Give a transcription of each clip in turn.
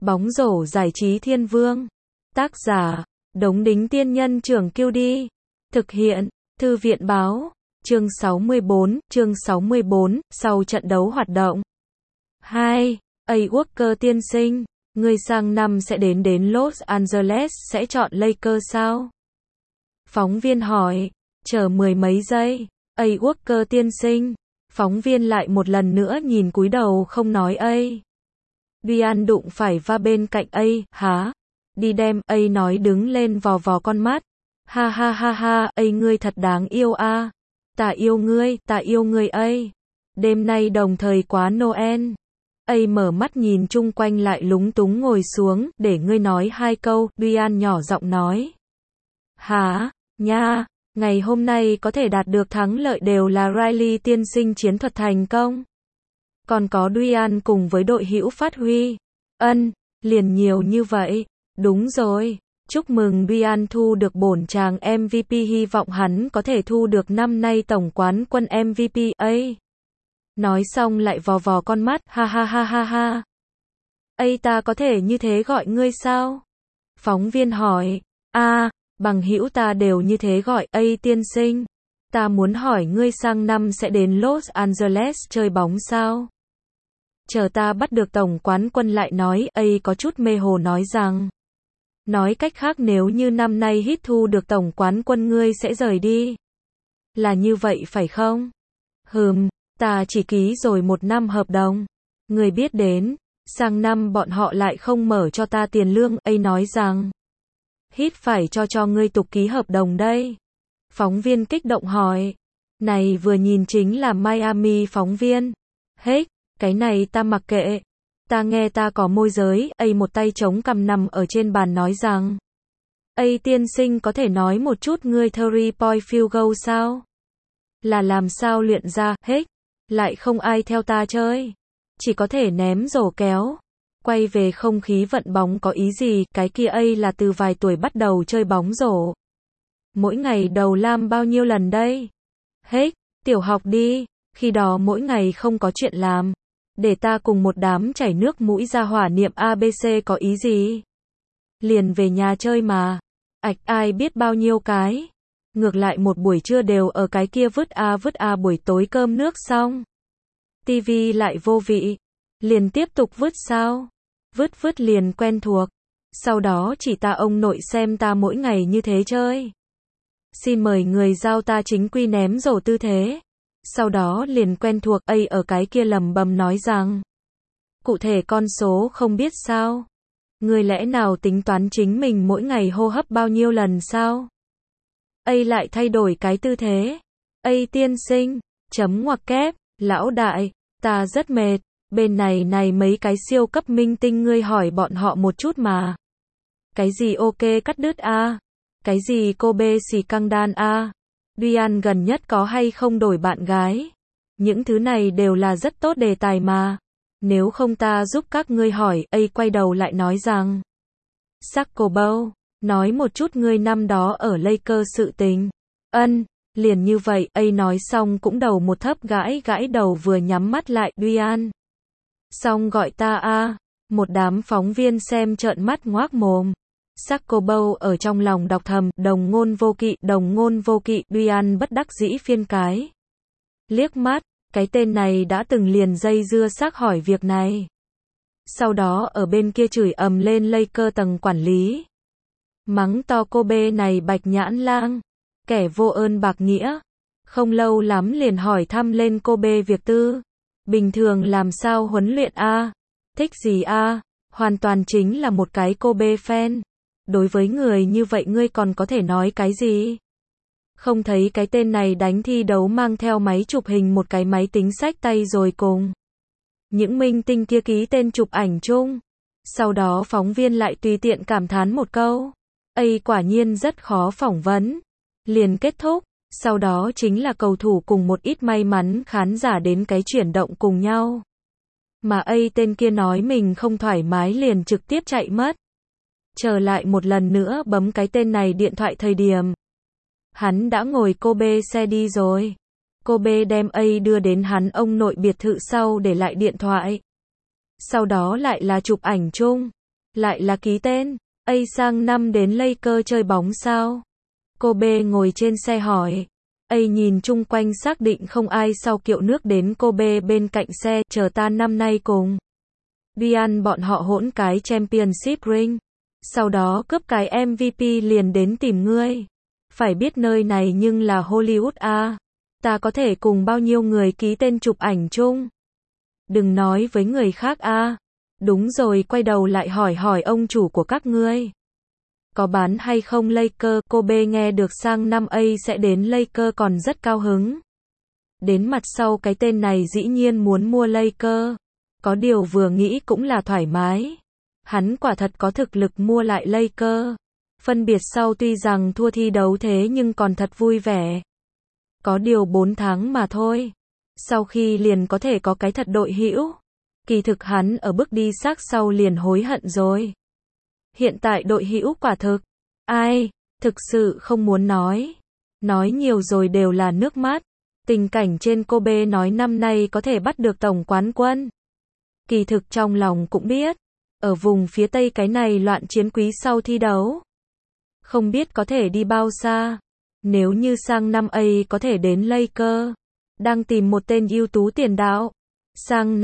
Bóng rổ giải trí thiên vương. Tác giả, Đống Đính Tiên Nhân Trưởng Kiêu Đi. Thực hiện, Thư viện Báo. Chương 64, sau trận đấu hoạt động. 2. A. Walker tiên sinh, ngươi sang năm sẽ đến Los Angeles sẽ chọn Lakers sao? Phóng viên hỏi, chờ mười mấy giây. A. Walker tiên sinh. Phóng viên lại một lần nữa nhìn cúi đầu không nói A. Diane đụng phải va bên cạnh A. Hả? Đi đem, A nói đứng lên vò vò con mắt. Ha ha ha ha, A ngươi thật đáng yêu a. Ta yêu ngươi A. Đêm nay đồng thời quá Noel. A mở mắt nhìn chung quanh lại lúng túng ngồi xuống, để ngươi nói hai câu, Diane nhỏ giọng nói. Hả? Nha, ngày hôm nay có thể đạt được thắng lợi đều là Riley tiên sinh chiến thuật thành công. Còn có Diane cùng với đội hữu phát huy. Liền nhiều như vậy. Đúng rồi. Chúc mừng Diane thu được bổn chàng MVP, hy vọng hắn có thể thu được năm nay tổng quán quân MVP A. Nói xong lại vò vò con mắt, ha ha ha ha ha. A ta có thể như thế gọi ngươi sao? Phóng viên hỏi, bằng hữu ta đều như thế gọi A tiên sinh. Ta muốn hỏi ngươi sang năm sẽ đến Los Angeles chơi bóng sao? Chờ ta bắt được tổng quán quân lại nói, A có chút mê hồ nói rằng. Nói cách khác nếu như năm nay hít thu được tổng quán quân ngươi sẽ rời đi. Là như vậy phải không? Ta chỉ ký rồi 1 năm hợp đồng. Ngươi biết đến, sang năm bọn họ lại không mở cho ta tiền lương, A nói rằng. Hít phải cho ngươi tục ký hợp đồng đây. Phóng viên kích động hỏi. Này vừa nhìn chính là Miami phóng viên. Hết, cái này ta mặc kệ. Ta nghe ta có môi giới, A một tay chống cằm nằm ở trên bàn nói rằng. A tiên sinh có thể nói một chút ngươi 3-point field goal sao? Là làm sao luyện ra, hết. Lại không ai theo ta chơi. Chỉ có thể ném rổ kéo. Quay về không khí vận bóng có ý gì, cái kia A là từ vài tuổi bắt đầu chơi bóng rổ. Mỗi ngày đầu lam bao nhiêu lần đây? Hết, tiểu học đi, khi đó mỗi ngày không có chuyện làm. Để ta cùng một đám chảy nước mũi ra hỏa niệm ABC có ý gì? Liền về nhà chơi mà. Ai biết bao nhiêu cái. Ngược lại một buổi trưa đều ở cái kia vứt a buổi tối cơm nước xong. Tivi lại vô vị. Liền tiếp tục vứt sao? Vứt liền quen thuộc. Sau đó chỉ ta ông nội xem ta mỗi ngày như thế chơi. Xin mời người giao ta chính quy ném rổ tư thế. Sau đó liền quen thuộc. A ở cái kia lầm bầm nói rằng. Cụ thể con số không biết sao? Người lẽ nào tính toán chính mình mỗi ngày hô hấp bao nhiêu lần sao? A lại thay đổi cái tư thế. A tiên sinh, chấm ngoặc kép, lão đại, ta rất mệt. Bên này mấy cái siêu cấp minh tinh ngươi hỏi bọn họ một chút mà. Cái gì ok cắt đứt a? Cái gì Kobe xì căng đan a? Diane gần nhất có hay không đổi bạn gái? Những thứ này đều là rất tốt đề tài mà. Nếu không ta giúp các ngươi hỏi, A quay đầu lại nói rằng. Saccobo, nói một chút ngươi năm đó ở Lakers sự tình. Liền như vậy, A nói xong cũng đầu một thấp gãi đầu vừa nhắm mắt lại, Diane. Xong gọi ta a. Một đám phóng viên xem trợn mắt ngoác mồm. Saccobo ở trong lòng đọc thầm, đồng ngôn vô kỵ, Diane bất đắc dĩ phiên cái. Liếc mắt, cái tên này đã từng liền dây dưa xác hỏi việc này. Sau đó ở bên kia chửi ầm lên Lakers tầng quản lý. Mắng to Kobe này bạch nhãn lang, kẻ vô ơn bạc nghĩa. Không lâu lắm liền hỏi thăm lên Kobe việc tư. Bình thường làm sao huấn luyện a? Thích gì a? Hoàn toàn chính là một cái Kobe fan. Đối với người như vậy ngươi còn có thể nói cái gì? Không thấy cái tên này đánh thi đấu mang theo máy chụp hình một cái máy tính xách tay rồi cùng những minh tinh kia ký tên chụp ảnh chung. Sau đó phóng viên lại tùy tiện cảm thán một câu. A quả nhiên rất khó phỏng vấn. Liền kết thúc. Sau đó chính là cầu thủ cùng một ít may mắn khán giả đến cái chuyển động cùng nhau. Mà A tên kia nói mình không thoải mái liền trực tiếp chạy mất. Trở lại một lần nữa bấm cái tên này điện thoại thời điểm. Hắn đã ngồi Kobe xe đi rồi. Kobe đem A đưa đến hắn ông nội biệt thự sau để lại điện thoại. Sau đó lại là chụp ảnh chung. Lại là ký tên. Sang năm đến Lakers chơi bóng sao? Kobe ngồi trên xe hỏi. Nhìn chung quanh xác định không ai sau kiệu nước đến Kobe bên cạnh xe, chờ ta năm nay cùng đi ăn bọn họ hỗn cái championship ring. Sau đó cướp cái MVP liền đến tìm ngươi. Phải biết nơi này nhưng là Hollywood à. Ta có thể cùng bao nhiêu người ký tên chụp ảnh chung. Đừng nói với người khác à. Đúng rồi, quay đầu lại hỏi ông chủ của các ngươi. Có bán hay không Lakers? Kobe nghe được sang năm sẽ đến Lakers còn rất cao hứng. Đến mặt sau cái tên này dĩ nhiên muốn mua Lakers. Có điều vừa nghĩ cũng là thoải mái. Hắn quả thật có thực lực mua lại Lakers. Phân biệt sau tuy rằng thua thi đấu thế nhưng còn thật vui vẻ. Có điều 4 tháng mà thôi. Sau khi liền có thể có cái thật đội hữu. Kỳ thực hắn ở bước đi xác sau liền hối hận rồi. Hiện tại đội hữu quả thực. Ai, thực sự không muốn nói. Nói nhiều rồi đều là nước mắt. Tình cảnh trên Kobe nói năm nay có thể bắt được tổng quán quân. Kỳ thực trong lòng cũng biết. Ở vùng phía Tây cái này loạn chiến quý sau thi đấu. Không biết có thể đi bao xa. Nếu như sang năm có thể đến Lakers. Đang tìm một tên ưu tú tiền đạo. Sang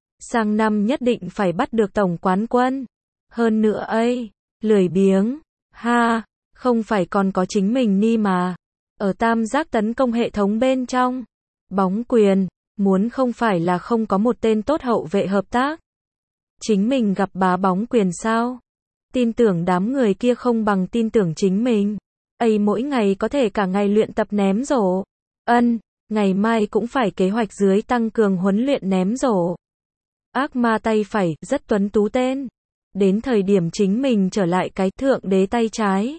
năm nhất định phải bắt được tổng quán quân. Hơn nữa lười biếng. Ha, không phải còn có chính mình ni mà. Ở tam giác tấn công hệ thống bên trong. Bóng quyền, muốn không phải là không có một tên tốt hậu vệ hợp tác. Chính mình gặp bá bóng quyền sao? Tin tưởng đám người kia không bằng tin tưởng chính mình. Mỗi ngày có thể cả ngày luyện tập ném rổ. Ngày mai cũng phải kế hoạch dưới tăng cường huấn luyện ném rổ. Ác ma tay phải, rất tuấn tú tên. Đến thời điểm chính mình trở lại cái thượng đế tay trái.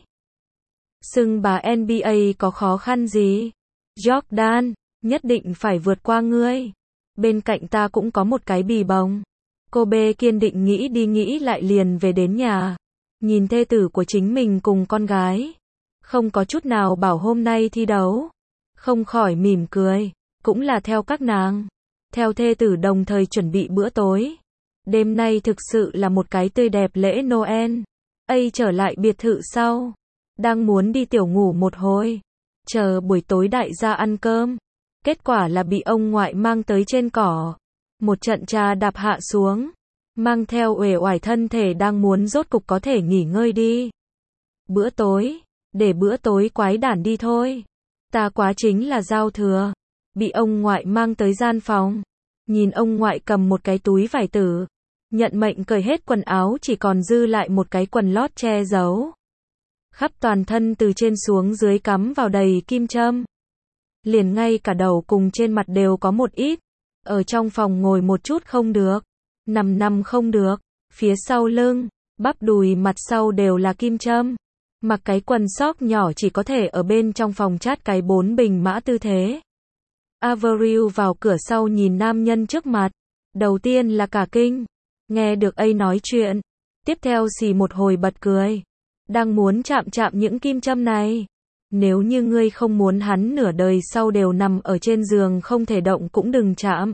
Xưng bà NBA có khó khăn gì? Jordan, nhất định phải vượt qua ngươi. Bên cạnh ta cũng có một cái bì bồng. Kobe kiên định nghĩ đi nghĩ lại liền về đến nhà. Nhìn thê tử của chính mình cùng con gái. Không có chút nào bảo hôm nay thi đấu. Không khỏi mỉm cười. Cũng là theo các nàng. Theo thê tử đồng thời chuẩn bị bữa tối. Đêm nay thực sự là một cái tươi đẹp lễ Noel. Trở lại biệt thự sau. Đang muốn đi tiểu ngủ một hồi. Chờ buổi tối đại gia ăn cơm. Kết quả là bị ông ngoại mang tới trên cỏ. Một trận trà đạp hạ xuống. Mang theo uể oải thân thể đang muốn rốt cục có thể nghỉ ngơi đi. Bữa tối. Để bữa tối quái đản đi thôi. Ta quá chính là giao thừa. Bị ông ngoại mang tới gian phòng. Nhìn ông ngoại cầm một cái túi vải tử. Nhận mệnh cởi hết quần áo chỉ còn dư lại một cái quần lót che giấu. Khắp toàn thân từ trên xuống dưới cắm vào đầy kim châm. Liền ngay cả đầu cùng trên mặt đều có một ít. Ở trong phòng ngồi một chút không được. Nằm không được. Phía sau lưng, bắp đùi mặt sau đều là kim châm. Mặc cái quần sóc nhỏ chỉ có thể ở bên trong phòng chát cái 4 bình mã tư thế. Avril vào cửa sau nhìn nam nhân trước mặt. Đầu tiên là cả kinh. Nghe được nói chuyện. Tiếp theo xì một hồi bật cười. Đang muốn chạm những kim châm này. Nếu như ngươi không muốn hắn nửa đời sau đều nằm ở trên giường không thể động cũng đừng chạm.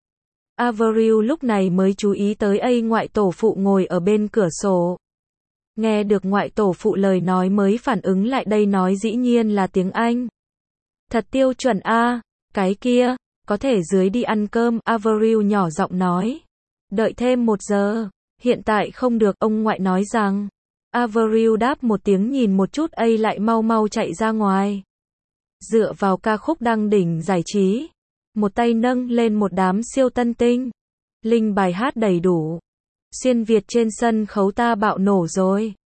Avril lúc này mới chú ý tới ngoại tổ phụ ngồi ở bên cửa sổ. Nghe được ngoại tổ phụ lời nói mới phản ứng lại đây nói dĩ nhiên là tiếng Anh. Thật tiêu chuẩn a, cái kia, có thể dưới đi ăn cơm, Avril nhỏ giọng nói. Đợi thêm 1 giờ, hiện tại không được, ông ngoại nói rằng. Avril đáp một tiếng nhìn một chút lại mau chạy ra ngoài. Dựa vào ca khúc đăng đỉnh giải trí. Một tay nâng lên một đám siêu tân tinh. Linh bài hát đầy đủ. Xuyên Việt trên sân khấu ta bạo nổ rồi.